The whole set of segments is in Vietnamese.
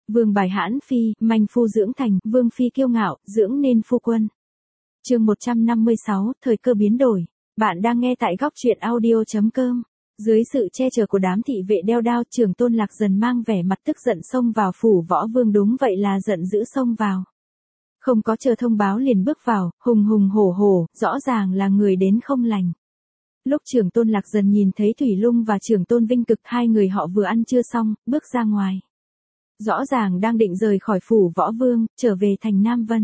Vương bài hãn phi, manh phu dưỡng thành, vương phi kiêu ngạo, dưỡng nên phu quân. Chương 156, thời cơ biến đổi. Bạn đang nghe tại góc truyện audio.com. Dưới sự che chở của đám thị vệ đeo đao, Trường Tôn Lạc Dần mang vẻ mặt tức giận xông vào phủ Võ Vương, đúng vậy là giận dữ xông vào. Không có chờ thông báo liền bước vào, hùng hùng hổ hổ, rõ ràng là người đến không lành. Lúc Trường Tôn Lạc Dần nhìn thấy Thủy Lung và Trường Tôn Vinh Cực, hai người họ vừa ăn trưa xong, bước ra ngoài. Rõ ràng đang định rời khỏi phủ Võ Vương, trở về thành Nam Vân.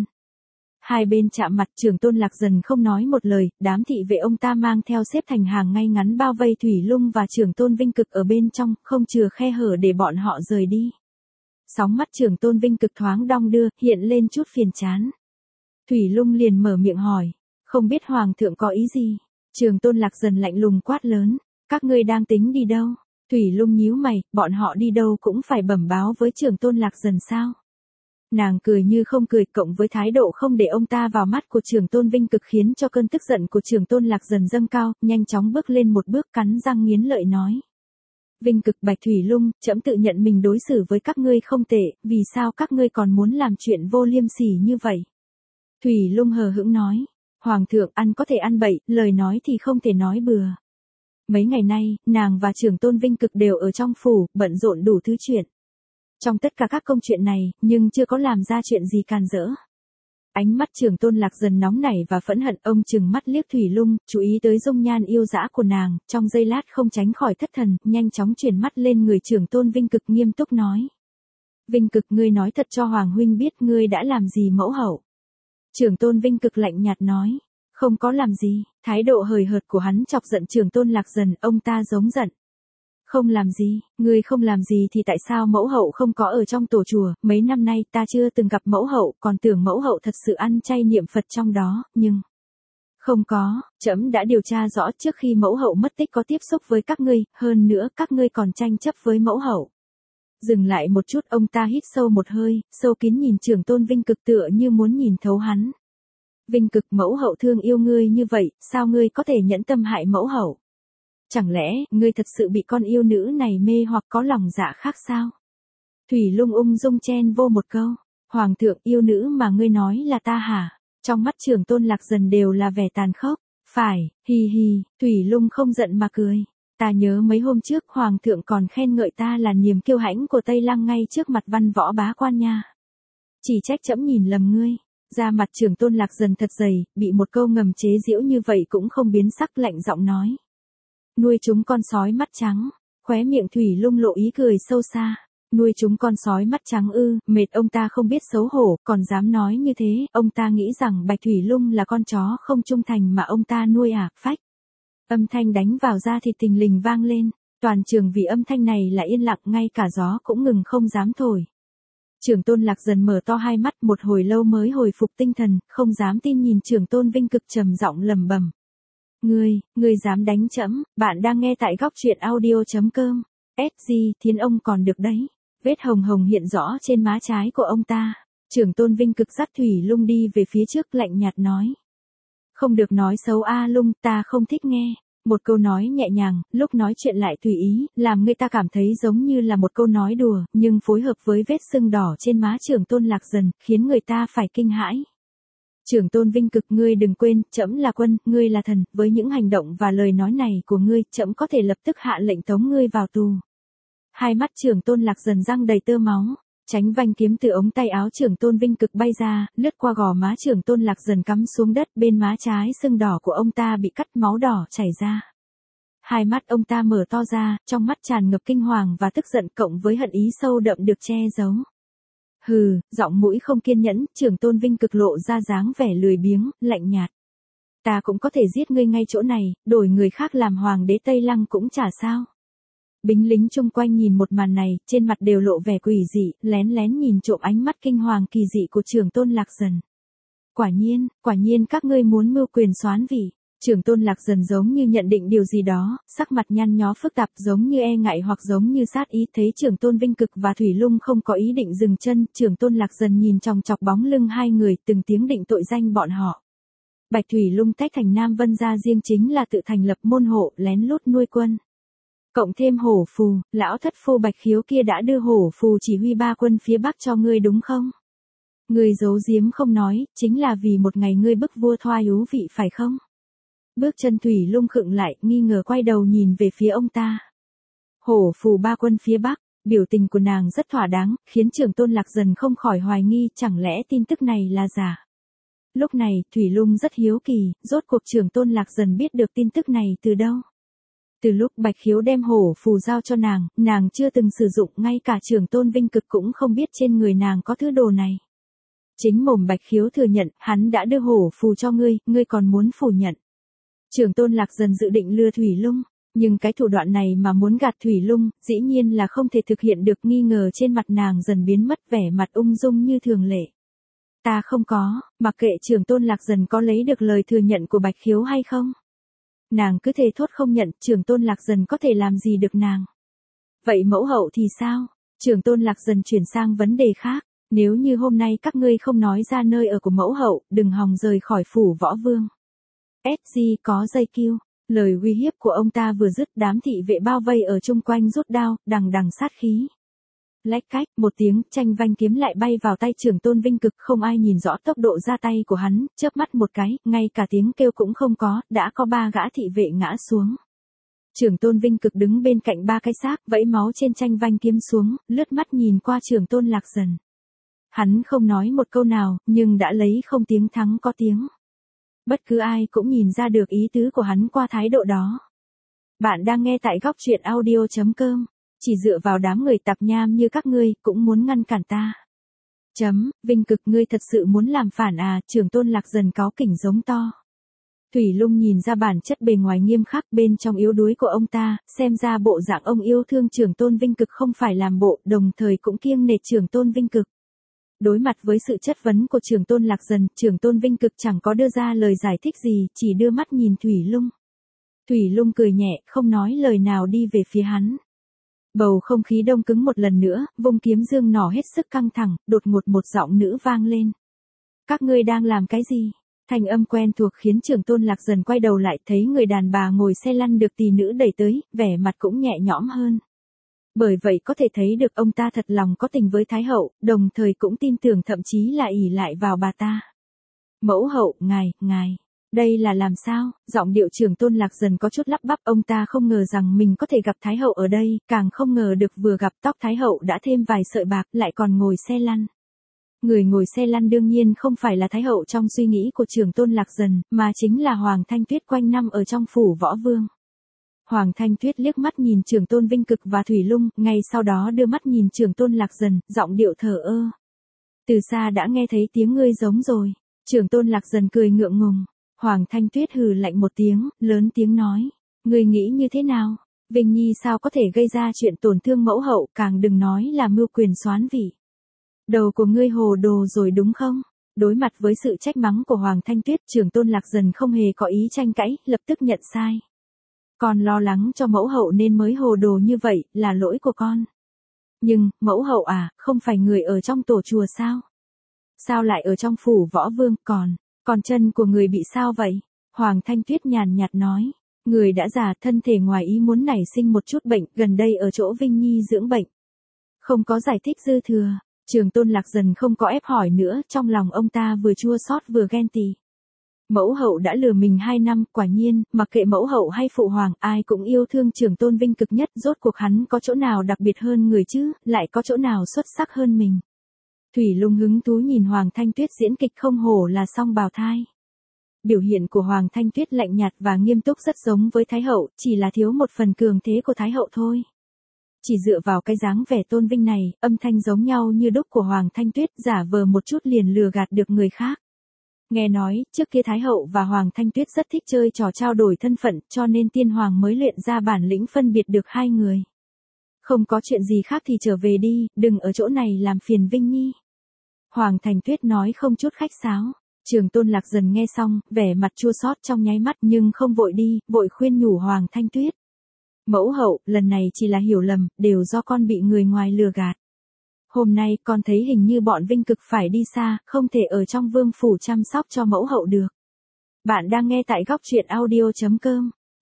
Hai bên chạm mặt, Trường Tôn Lạc Dần không nói một lời, đám thị vệ ông ta mang theo xếp thành hàng ngay ngắn bao vây Thủy Lung và Trường Tôn Vinh Cực ở bên trong, không chừa khe hở để bọn họ rời đi. Sóng mắt Trường Tôn Vinh Cực thoáng đong đưa, hiện lên chút phiền chán. Thủy Lung liền mở miệng hỏi, không biết Hoàng thượng có ý gì? Trường Tôn Lạc Dần lạnh lùng quát lớn, các ngươi đang tính đi đâu? Thủy Lung nhíu mày, bọn họ đi đâu cũng phải bẩm báo với Trường Tôn Lạc Dần sao? Nàng cười như không cười, cộng với thái độ không để ông ta vào mắt của Trường Tôn Vinh Cực khiến cho cơn tức giận của Trường Tôn Lạc Dần dâng cao, nhanh chóng bước lên một bước, cắn răng nghiến lợi nói. Vinh Cực, Bạch Thủy Lung, trẫm tự nhận mình đối xử với các ngươi không tệ, vì sao các ngươi còn muốn làm chuyện vô liêm sỉ như vậy? Thủy Lung hờ hững nói, Hoàng thượng ăn có thể ăn bậy, lời nói thì không thể nói bừa. Mấy ngày nay, nàng và Trường Tôn Vinh Cực đều ở trong phủ, bận rộn đủ thứ chuyện. Trong tất cả các công chuyện này, nhưng chưa có làm ra chuyện gì càn rỡ. Ánh mắt Trường Tôn Lạc Dần nóng nảy và phẫn hận, ông trừng mắt liếc Thủy Lung, chú ý tới dung nhan yêu dã của nàng, trong giây lát không tránh khỏi thất thần, nhanh chóng chuyển mắt lên người Trường Tôn Vinh Cực, nghiêm túc nói. Vinh Cực, ngươi nói thật cho Hoàng huynh biết ngươi đã làm gì mẫu hậu. Trường Tôn Vinh Cực lạnh nhạt nói, không có làm gì. Thái độ hời hợt của hắn chọc giận Trường Tôn Lạc Dần, ông ta giống giận. Không làm gì, ngươi không làm gì thì tại sao mẫu hậu không có ở trong tổ chùa? Mấy năm nay ta chưa từng gặp mẫu hậu, còn tưởng mẫu hậu thật sự ăn chay niệm Phật trong đó, nhưng không có, trẫm đã điều tra rõ, trước khi mẫu hậu mất tích có tiếp xúc với các ngươi, hơn nữa các ngươi còn tranh chấp với mẫu hậu. Dừng lại một chút, ông ta hít sâu một hơi, sâu kín nhìn Trường Tôn Vinh Cực tựa như muốn nhìn thấu hắn. Vinh Cực, mẫu hậu thương yêu ngươi như vậy, sao ngươi có thể nhẫn tâm hại mẫu hậu? Chẳng lẽ, ngươi thật sự bị con yêu nữ này mê hoặc có lòng dạ khác sao? Thủy Lung ung dung chen vô một câu, Hoàng thượng, yêu nữ mà ngươi nói là ta hả? Trong mắt Trường Tôn Lạc Dần đều là vẻ tàn khốc. Phải, hi hi, Thủy Lung không giận mà cười. Ta nhớ mấy hôm trước Hoàng thượng còn khen ngợi ta là niềm kiêu hãnh của Tây Lăng ngay trước mặt văn võ bá quan nha. Chỉ trách trẫm nhìn lầm ngươi. Da mặt Trường Tôn Lạc Dần thật dày, bị một câu ngầm chế giễu như vậy cũng không biến sắc, lạnh giọng nói. Nuôi chúng con sói mắt trắng. Khóe miệng Thủy Lung lộ ý cười sâu xa. Nuôi chúng con sói mắt trắng ư? Mệt, ông ta không biết xấu hổ, còn dám nói như thế. Ông ta nghĩ rằng Bạch Thủy Lung là con chó không trung thành mà ông ta nuôi à? Phách. Âm thanh đánh vào da thịt thình lình vang lên. Toàn trường vì âm thanh này là yên lặng, ngay cả gió cũng ngừng không dám thổi. Trường Tôn Lạc Dần mở to hai mắt, một hồi lâu mới hồi phục tinh thần, không dám tin nhìn Trường Tôn Vinh Cực, trầm giọng lẩm bẩm. Ngươi dám đánh trẫm? Bạn đang nghe tại góc truyện audio.com. SG, Thiên ông còn được đấy. Vết hồng hồng hiện rõ trên má trái của ông ta. Trường Tôn Vinh Cực dắt Thủy Lung đi về phía trước, lạnh nhạt nói. Không được nói xấu a Lung, ta không thích nghe. Một câu nói nhẹ nhàng, lúc nói chuyện lại tùy ý, làm người ta cảm thấy giống như là một câu nói đùa, nhưng phối hợp với vết sưng đỏ trên má Trường Tôn Lạc Dần, khiến người ta phải kinh hãi. Trường Tôn Vinh Cực, ngươi đừng quên, trẫm là quân, ngươi là thần, với những hành động và lời nói này của ngươi, trẫm có thể lập tức hạ lệnh tống ngươi vào tù. Hai mắt Trường Tôn Lạc Dần răng đầy tơ máu, tránh vành kiếm từ ống tay áo Trường Tôn Vinh Cực bay ra, lướt qua gò má Trường Tôn Lạc Dần cắm xuống đất, bên má trái sưng đỏ của ông ta bị cắt, máu đỏ chảy ra. Hai mắt ông ta mở to ra, trong mắt tràn ngập kinh hoàng và tức giận, cộng với hận ý sâu đậm được che giấu. Hừ, giọng mũi không kiên nhẫn, Trường Tôn Vinh Cực lộ ra dáng vẻ lười biếng, lạnh nhạt. Ta cũng có thể giết ngươi ngay chỗ này, đổi người khác làm hoàng đế Tây Lăng cũng chả sao. Binh lính chung quanh nhìn một màn này, trên mặt đều lộ vẻ quỷ dị, lén lén nhìn trộm ánh mắt kinh hoàng kỳ dị của Trường Tôn Lạc Dần. Quả nhiên các ngươi muốn mưu quyền soán vị. Trường Tôn Lạc Dần giống như nhận định điều gì đó, sắc mặt nhăn nhó phức tạp, giống như e ngại hoặc giống như sát ý. Thấy Trường Tôn Vinh Cực và Thủy Lung không có ý định dừng chân, Trường Tôn Lạc Dần nhìn chòng chọc bóng lưng hai người, từng tiếng định tội danh bọn họ. Bạch Thủy Lung tách thành Nam Vân ra riêng chính là tự thành lập môn hộ, lén lút nuôi quân. Cộng thêm hổ phù, lão thất phu Bạch Khiếu kia đã đưa hổ phù chỉ huy 3 quân phía Bắc cho ngươi đúng không? Ngươi giấu giếm không nói, chính là vì một ngày ngươi bức vua Thoại ú vị phải không? Bước chân Thủy Lung khựng lại, nghi ngờ quay đầu nhìn về phía ông ta. Hổ phù 3 quân phía Bắc, biểu tình của nàng rất thỏa đáng, khiến Trường Tôn Lạc Dần không khỏi hoài nghi, chẳng lẽ tin tức này là giả? Lúc này, Thủy Lung rất hiếu kỳ, rốt cuộc Trường Tôn Lạc Dần biết được tin tức này từ đâu? Từ lúc Bạch Khiếu đem hổ phù giao cho nàng chưa từng sử dụng, ngay cả Trường Tôn Vinh Cực cũng không biết trên người nàng có thứ đồ này. Chính mồm Bạch Khiếu thừa nhận, hắn đã đưa hổ phù cho ngươi còn muốn phủ nhận. Trường Tôn Lạc Dần dự định lừa Thủy Lung, nhưng cái thủ đoạn này mà muốn gạt Thủy Lung, dĩ nhiên là không thể thực hiện được. Nghi ngờ trên mặt nàng dần biến mất, vẻ mặt ung dung như thường lệ. Ta không có, mặc kệ Trường Tôn Lạc Dần có lấy được lời thừa nhận của Bạch Khiếu hay không. Nàng cứ thề thốt không nhận, Trường Tôn Lạc Dần có thể làm gì được nàng. Vậy mẫu hậu thì sao? Trường Tôn Lạc Dần chuyển sang vấn đề khác. Nếu như hôm nay các ngươi không nói ra nơi ở của mẫu hậu, đừng hòng rời khỏi phủ Võ Vương. SG có dây kiêu. Lời uy hiếp của ông ta vừa dứt, đám thị vệ bao vây ở chung quanh rút đao, đằng đằng sát khí. Lách cách, một tiếng, tranh vanh kiếm lại bay vào tay Trường Tôn Vinh Cực, không ai nhìn rõ tốc độ ra tay của hắn, chớp mắt một cái, ngay cả tiếng kêu cũng không có, đã có 3 gã thị vệ ngã xuống. Trường Tôn Vinh Cực đứng bên cạnh 3 cái xác, vẫy máu trên tranh vanh kiếm xuống, lướt mắt nhìn qua Trường Tôn Lạc Dần. Hắn không nói một câu nào, nhưng đã lấy không tiếng thắng có tiếng. Bất cứ ai cũng nhìn ra được ý tứ của hắn qua thái độ đó. Bạn đang nghe tại góc truyện audio.com. Chỉ dựa vào đám người tạp nham như các ngươi, cũng muốn ngăn cản ta. Vinh Cực, ngươi thật sự muốn làm phản à? Trường Tôn Lạc Dần cáu kỉnh giống to. Thủy Lung nhìn ra bản chất bề ngoài nghiêm khắc, bên trong yếu đuối của ông ta, xem ra bộ dạng ông yêu thương Trường Tôn Vinh Cực không phải làm bộ, đồng thời cũng kiêng nể Trường Tôn Vinh Cực. Đối mặt với sự chất vấn của Trường Tôn Lạc Dần, Trường Tôn Vinh Cực chẳng có đưa ra lời giải thích gì, chỉ đưa mắt nhìn Thủy Lung. Thủy Lung cười nhẹ, không nói lời nào đi về phía hắn. Bầu không khí đông cứng một lần nữa, vung kiếm dương nỏ hết sức căng thẳng, đột ngột một giọng nữ vang lên. Các ngươi đang làm cái gì? Thanh âm quen thuộc khiến Trường Tôn Lạc Dần quay đầu lại, thấy người đàn bà ngồi xe lăn được tỷ nữ đẩy tới, vẻ mặt cũng nhẹ nhõm hơn. Bởi vậy có thể thấy được ông ta thật lòng có tình với Thái hậu, đồng thời cũng tin tưởng, thậm chí là ỷ lại vào bà ta. Mẫu hậu, ngài, đây là làm sao? Giọng điệu Trường Tôn Lạc Dần có chút lắp bắp, ông ta không ngờ rằng mình có thể gặp Thái hậu ở đây, càng không ngờ được vừa gặp tóc Thái hậu đã thêm vài sợi bạc, lại còn ngồi xe lăn. Người ngồi xe lăn đương nhiên không phải là Thái hậu trong suy nghĩ của Trường Tôn Lạc Dần, mà chính là Hoàng Thanh Tuyết quanh năm ở trong phủ Võ Vương. Hoàng Thanh Tuyết liếc mắt nhìn Trường Tôn Vinh Cực và Thủy Lung, ngay sau đó đưa mắt nhìn Trường Tôn Lạc Dần, giọng điệu thờ ơ. Từ xa đã nghe thấy tiếng ngươi giống rồi. Trường Tôn Lạc Dần cười ngượng ngùng. Hoàng Thanh Tuyết hừ lạnh một tiếng, lớn tiếng nói. Ngươi nghĩ như thế nào? Vinh Nhi sao có thể gây ra chuyện tổn thương mẫu hậu, càng đừng nói là mưu quyền soán vị. Đầu của ngươi hồ đồ rồi đúng không? Đối mặt với sự trách mắng của Hoàng Thanh Tuyết, Trường Tôn Lạc Dần không hề có ý tranh cãi, lập tức nhận sai. Con lo lắng cho mẫu hậu nên mới hồ đồ như vậy, là lỗi của con. Nhưng, mẫu hậu à, không phải người ở trong tổ chùa sao? Sao lại ở trong phủ Võ Vương, còn chân của người bị sao vậy? Hoàng Thanh Tuyết nhàn nhạt nói. Người đã già, thân thể ngoài ý muốn nảy sinh một chút bệnh, gần đây ở chỗ Vinh Nhi dưỡng bệnh. Không có giải thích dư thừa, Trường Tôn Lạc Dần không có ép hỏi nữa, trong lòng ông ta vừa chua xót vừa ghen tị. Mẫu hậu đã lừa mình 2 năm, quả nhiên, mặc kệ mẫu hậu hay phụ hoàng, ai cũng yêu thương Trường Tôn Vinh Cực nhất, rốt cuộc hắn có chỗ nào đặc biệt hơn người chứ, lại có chỗ nào xuất sắc hơn mình. Thủy Lung hứng thú nhìn Hoàng Thanh Tuyết diễn kịch, không hổ là song bào thai. Biểu hiện của Hoàng Thanh Tuyết lạnh nhạt và nghiêm túc rất giống với Thái hậu, chỉ là thiếu một phần cường thế của Thái hậu thôi. Chỉ dựa vào cái dáng vẻ tôn vinh này, âm thanh giống nhau như đúc của Hoàng Thanh Tuyết, giả vờ một chút liền lừa gạt được người khác. Nghe nói, trước kia Thái hậu và Hoàng Thanh Tuyết rất thích chơi trò trao đổi thân phận, cho nên tiên hoàng mới luyện ra bản lĩnh phân biệt được hai người. Không có chuyện gì khác thì trở về đi, đừng ở chỗ này làm phiền Vinh Nhi. Hoàng Thanh Tuyết nói không chút khách sáo. Trường Tôn Lạc Dần nghe xong, vẻ mặt chua xót trong nháy mắt, nhưng không vội đi, vội khuyên nhủ Hoàng Thanh Tuyết. Mẫu hậu, lần này chỉ là hiểu lầm, đều do con bị người ngoài lừa gạt. Hôm nay con thấy hình như bọn Vinh Cực phải đi xa, không thể ở trong vương phủ chăm sóc cho mẫu hậu được. Bạn đang nghe tại góc truyện audio.com.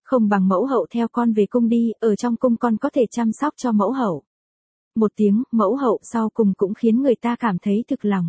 Không bằng mẫu hậu theo con về cung đi, ở trong cung con có thể chăm sóc cho mẫu hậu. Một tiếng mẫu hậu sau cùng cũng khiến người ta cảm thấy thực lòng.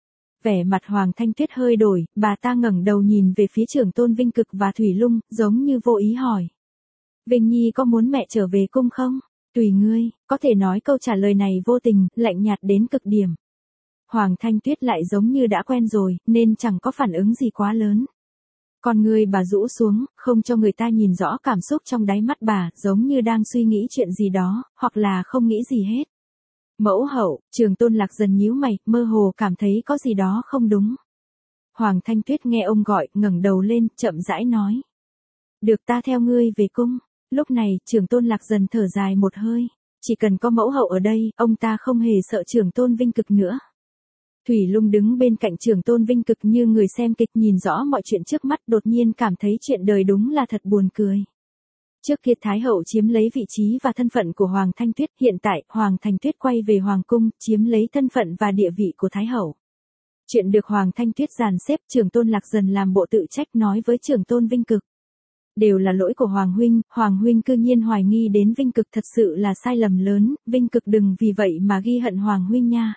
Vẻ mặt Hoàng Thanh Tuyết hơi đổi, bà ta ngẩng đầu nhìn về phía Trưởng Tôn Vinh Cực và Thủy Lung, giống như vô ý hỏi. Vinh Nhi có muốn mẹ trở về cung không? Tùy ngươi, có thể nói câu trả lời này vô tình, lạnh nhạt đến cực điểm. Hoàng Thanh Tuyết lại giống như đã quen rồi, nên chẳng có phản ứng gì quá lớn. Con ngươi bà rũ xuống, không cho người ta nhìn rõ cảm xúc trong đáy mắt bà, giống như đang suy nghĩ chuyện gì đó, hoặc là không nghĩ gì hết. Mẫu hậu, Trường Tôn Lạc Dần nhíu mày, mơ hồ cảm thấy có gì đó không đúng. Hoàng Thanh Tuyết nghe ông gọi, ngẩng đầu lên, chậm rãi nói. Được, ta theo ngươi về cung. Lúc này, Trường Tôn Lạc Dần thở dài một hơi. Chỉ cần có mẫu hậu ở đây, ông ta không hề sợ Trường Tôn Vinh Cực nữa. Thủy Lung đứng bên cạnh Trường Tôn Vinh Cực như người xem kịch, nhìn rõ mọi chuyện trước mắt, đột nhiên cảm thấy chuyện đời đúng là thật buồn cười. Trước kia Thái hậu chiếm lấy vị trí và thân phận của Hoàng Thanh Tuyết, hiện tại Hoàng Thanh Tuyết quay về Hoàng cung, chiếm lấy thân phận và địa vị của Thái hậu. Chuyện được Hoàng Thanh Tuyết dàn xếp, Trường Tôn Lạc Dần làm bộ tự trách nói với Trường Tôn Vinh Cực. Đều là lỗi của Hoàng huynh cư nhiên hoài nghi đến Vinh Cực, thật sự là sai lầm lớn, Vinh Cực đừng vì vậy mà ghi hận Hoàng huynh nha.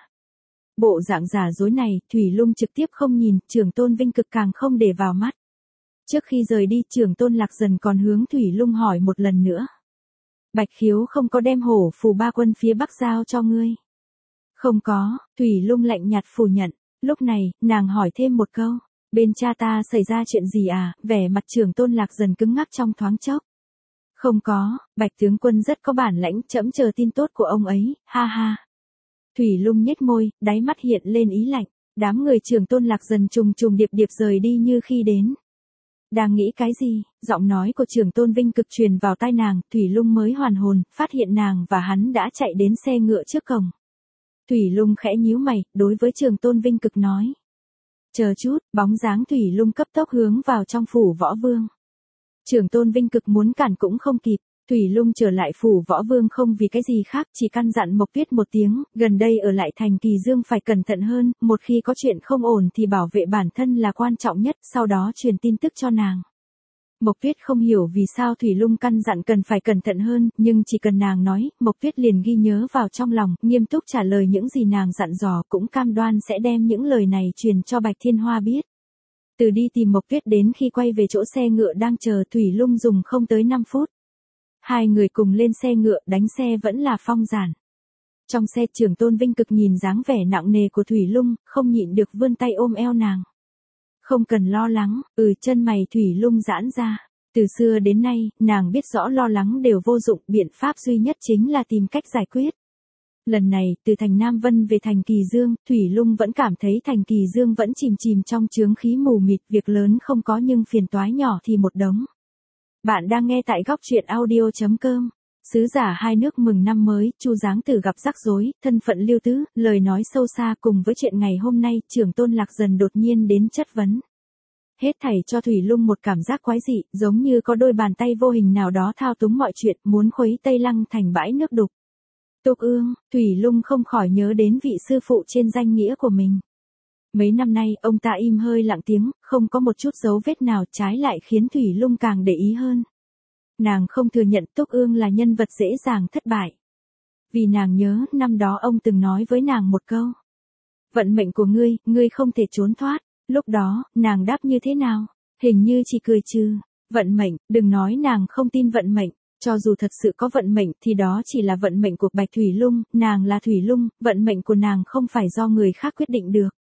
Bộ dạng giả dối này, Thủy Lung trực tiếp không nhìn, Trường Tôn Vinh Cực càng không để vào mắt. Trước khi rời đi, Trường Tôn Lạc Dần còn hướng Thủy Lung hỏi một lần nữa. Bạch Khiếu không có đem hổ phù ba quân phía Bắc giao cho ngươi? Không có, Thủy Lung lạnh nhạt phủ nhận. Lúc này, nàng hỏi thêm một câu. Bên cha ta xảy ra chuyện gì à? Vẻ mặt Trường Tôn Lạc Dần cứng ngắc trong thoáng chốc. Không có, Bạch tướng quân rất có bản lãnh, trẫm chờ tin tốt của ông ấy, ha ha. Thủy Lung nhếch môi, đáy mắt hiện lên ý lạnh. Đám người Trường Tôn Lạc Dần trùng trùng điệp điệp rời đi như khi đến. Đang nghĩ cái gì? Giọng nói của Trường Tôn Vinh Cực truyền vào tai nàng, Thủy Lung mới hoàn hồn, phát hiện nàng và hắn đã chạy đến xe ngựa trước cổng. Thủy Lung khẽ nhíu mày, đối với Trường Tôn Vinh Cực nói. Chờ chút, bóng dáng Thủy Lung cấp tốc hướng vào trong phủ Võ Vương. Trường Tôn Vinh Cực muốn cản cũng không kịp. Thủy Lung trở lại phủ Võ Vương không vì cái gì khác, chỉ căn dặn Mộc Tuyết một tiếng, gần đây ở lại thành Kỳ Dương phải cẩn thận hơn, một khi có chuyện không ổn thì bảo vệ bản thân là quan trọng nhất, sau đó truyền tin tức cho nàng. Mộc Tuyết không hiểu vì sao Thủy Lung căn dặn cần phải cẩn thận hơn, nhưng chỉ cần nàng nói, Mộc Tuyết liền ghi nhớ vào trong lòng, nghiêm túc trả lời những gì nàng dặn dò, cũng cam đoan sẽ đem những lời này truyền cho Bạch Thiên Hoa biết. Từ đi tìm Mộc Tuyết đến khi quay về chỗ xe ngựa đang chờ, Thủy Lung dùng không tới 5 phút. Hai người cùng lên xe ngựa, đánh xe vẫn là Phong Giản. Trong xe, Trường Tôn Vinh Cực nhìn dáng vẻ nặng nề của Thủy Lung, không nhịn được vươn tay ôm eo nàng. Không cần lo lắng, chân mày Thủy Lung giãn ra. Từ xưa đến nay, nàng biết rõ lo lắng đều vô dụng, biện pháp duy nhất chính là tìm cách giải quyết. Lần này, từ thành Nam Vân về thành Kỳ Dương, Thủy Lung vẫn cảm thấy thành Kỳ Dương vẫn chìm chìm trong chướng khí mù mịt, việc lớn không có nhưng phiền toái nhỏ thì một đống. Bạn đang nghe tại góc truyện audio.com. Sứ giả hai nước mừng năm mới, Chu Giáng Tử gặp rắc rối, thân phận Lưu Tứ, lời nói sâu xa cùng với chuyện ngày hôm nay, Trường Tôn Lạc Dần đột nhiên đến chất vấn. Hết thảy cho Thủy Lung một cảm giác quái dị, giống như có đôi bàn tay vô hình nào đó thao túng mọi chuyện, muốn khuấy Tây Lăng thành bãi nước đục. Tục Ương, Thủy Lung không khỏi nhớ đến vị sư phụ trên danh nghĩa của mình. Mấy năm nay, ông ta im hơi lặng tiếng, không có một chút dấu vết nào, trái lại khiến Thủy Lung càng để ý hơn. Nàng không thừa nhận Túc Ương là nhân vật dễ dàng thất bại. Vì nàng nhớ, năm đó ông từng nói với nàng một câu. Vận mệnh của ngươi không thể trốn thoát. Lúc đó, nàng đáp như thế nào? Hình như chỉ cười trừ. Vận mệnh, đừng nói nàng không tin vận mệnh. Cho dù thật sự có vận mệnh thì đó chỉ là vận mệnh của Bạch Thủy Lung, nàng là Thủy Lung, vận mệnh của nàng không phải do người khác quyết định được.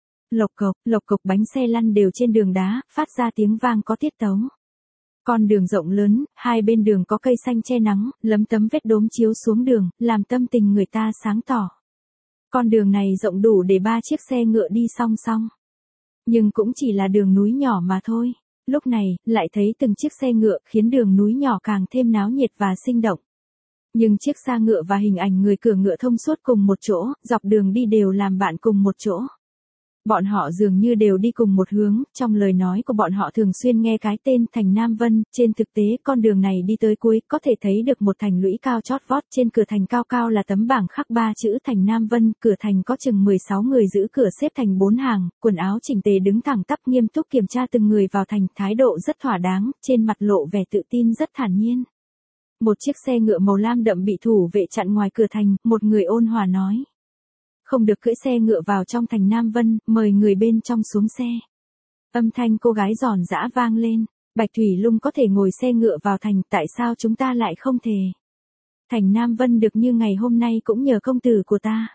Lộc cộc bánh xe lăn đều trên đường đá, phát ra tiếng vang có tiết tấu. Con đường rộng lớn, hai bên đường có cây xanh che nắng, lấm tấm vết đốm chiếu xuống đường, làm tâm tình người ta sáng tỏ. Con đường này rộng đủ để 3 chiếc xe ngựa đi song song. Nhưng cũng chỉ là đường núi nhỏ mà thôi. Lúc này, lại thấy từng chiếc xe ngựa khiến đường núi nhỏ càng thêm náo nhiệt và sinh động. Nhưng chiếc xa ngựa và hình ảnh người cưỡi ngựa thông suốt cùng một chỗ, dọc đường đi đều làm bạn cùng một chỗ. Bọn họ dường như đều đi cùng một hướng, trong lời nói của bọn họ thường xuyên nghe cái tên Thành Nam Vân, trên thực tế con đường này đi tới cuối có thể thấy được một thành lũy cao chót vót, trên cửa thành cao cao là tấm bảng khắc 3 chữ Thành Nam Vân, cửa thành có chừng 16 người giữ cửa xếp thành 4 hàng, quần áo chỉnh tề đứng thẳng tắp nghiêm túc kiểm tra từng người vào thành, thái độ rất thỏa đáng, trên mặt lộ vẻ tự tin rất thản nhiên. Một chiếc xe ngựa màu lam đậm bị thủ vệ chặn ngoài cửa thành, một người ôn hòa nói. Không được cưỡi xe ngựa vào trong thành Nam Vân, mời người bên trong xuống xe. Âm thanh cô gái giòn giã vang lên, Bạch Thủy Lung có thể ngồi xe ngựa vào thành, tại sao chúng ta lại không thể? Thành Nam Vân được như ngày hôm nay cũng nhờ công tử của ta.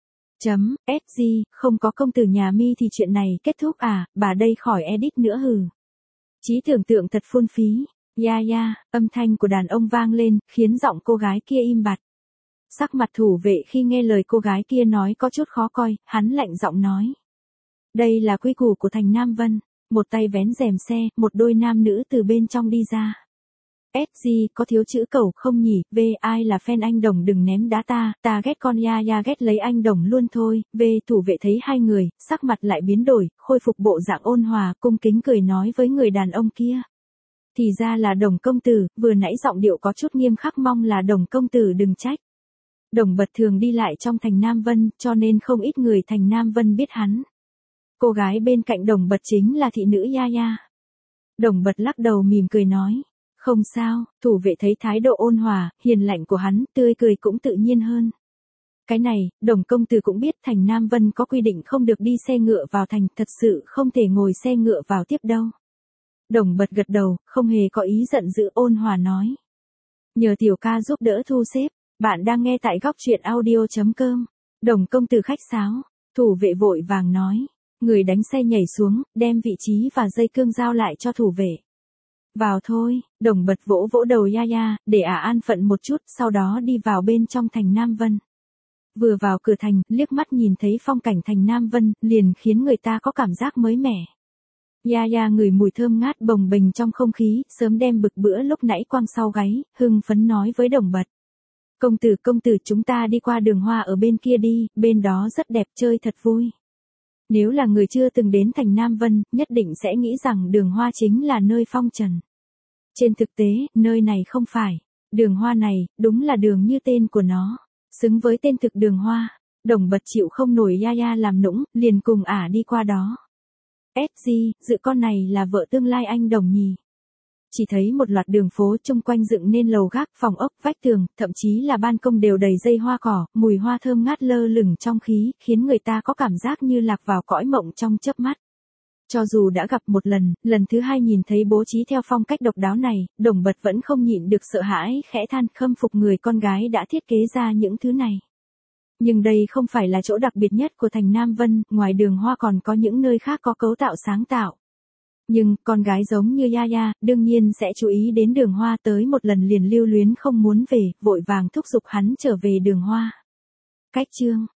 SG, không có công tử nhà mi thì chuyện này kết thúc à, bà đây khỏi edit nữa hừ. Trí tưởng tượng thật phung phí, âm thanh của đàn ông vang lên, khiến giọng cô gái kia im bặt. Sắc mặt thủ vệ khi nghe lời cô gái kia nói có chút khó coi, hắn lạnh giọng nói. Đây là quy củ của thành Nam Vân, một tay vén rèm xe, một đôi nam nữ từ bên trong đi ra. SG, có thiếu chữ cầu không nhỉ, ai là fan anh Đồng đừng ném đá ta ghét con ya ghét lấy anh Đồng luôn thôi, thủ vệ thấy hai người, sắc mặt lại biến đổi, khôi phục bộ dạng ôn hòa, cung kính cười nói với người đàn ông kia. Thì ra là Đồng công tử, vừa nãy giọng điệu có chút nghiêm khắc, mong là Đồng công tử đừng trách. Đồng Bật thường đi lại trong thành Nam Vân, cho nên không ít người thành Nam Vân biết hắn. Cô gái bên cạnh Đồng Bật chính là thị nữ Ya. Đồng Bật lắc đầu mỉm cười nói. Không sao, thủ vệ thấy thái độ ôn hòa, hiền lạnh của hắn, tươi cười cũng tự nhiên hơn. Cái này, Đồng công tử cũng biết thành Nam Vân có quy định không được đi xe ngựa vào thành, thật sự không thể ngồi xe ngựa vào tiếp đâu. Đồng Bật gật đầu, không hề có ý giận dữ, ôn hòa nói. Nhờ tiểu ca giúp đỡ thu xếp. Bạn đang nghe tại góc truyện audio.com. Đồng công tử khách sáo. Thủ vệ vội vàng nói. Người đánh xe nhảy xuống, đem vị trí và dây cương giao lại cho thủ vệ. Vào thôi, Đồng Bật vỗ vỗ đầu Ya, để an phận một chút, sau đó đi vào bên trong thành Nam Vân. Vừa vào cửa thành, liếc mắt nhìn thấy phong cảnh thành Nam Vân, liền khiến người ta có cảm giác mới mẻ. Ya ngửi mùi thơm ngát bồng bềnh trong không khí, sớm đem bực bữa lúc nãy quăng sau gáy, hưng phấn nói với Đồng Bật. Công tử chúng ta đi qua đường hoa ở bên kia đi, bên đó rất đẹp chơi thật vui. Nếu là người chưa từng đến thành Nam Vân, nhất định sẽ nghĩ rằng đường hoa chính là nơi phong trần. Trên thực tế, nơi này không phải. Đường hoa này, đúng là đường như tên của nó. Xứng với tên thực đường hoa. Đồng Bật chịu không nổi Ya làm nũng, liền cùng đi qua đó. SG, dự con này là vợ tương lai anh Đồng nhỉ. Chỉ thấy một loạt đường phố chung quanh dựng nên lầu gác, phòng ốc, vách tường, thậm chí là ban công đều đầy dây hoa cỏ, mùi hoa thơm ngát lơ lửng trong khí, khiến người ta có cảm giác như lạc vào cõi mộng trong chớp mắt. Cho dù đã gặp một lần thứ hai nhìn thấy bố trí theo phong cách độc đáo này, Đồng Bật vẫn không nhịn được sợ hãi, khẽ than khâm phục người con gái đã thiết kế ra những thứ này. Nhưng đây không phải là chỗ đặc biệt nhất của thành Nam Vân, ngoài đường hoa còn có những nơi khác có cấu tạo sáng tạo. Nhưng, con gái giống như Ya, đương nhiên sẽ chú ý đến đường hoa, tới một lần liền lưu luyến không muốn về, vội vàng thúc giục hắn trở về đường hoa. Cách chương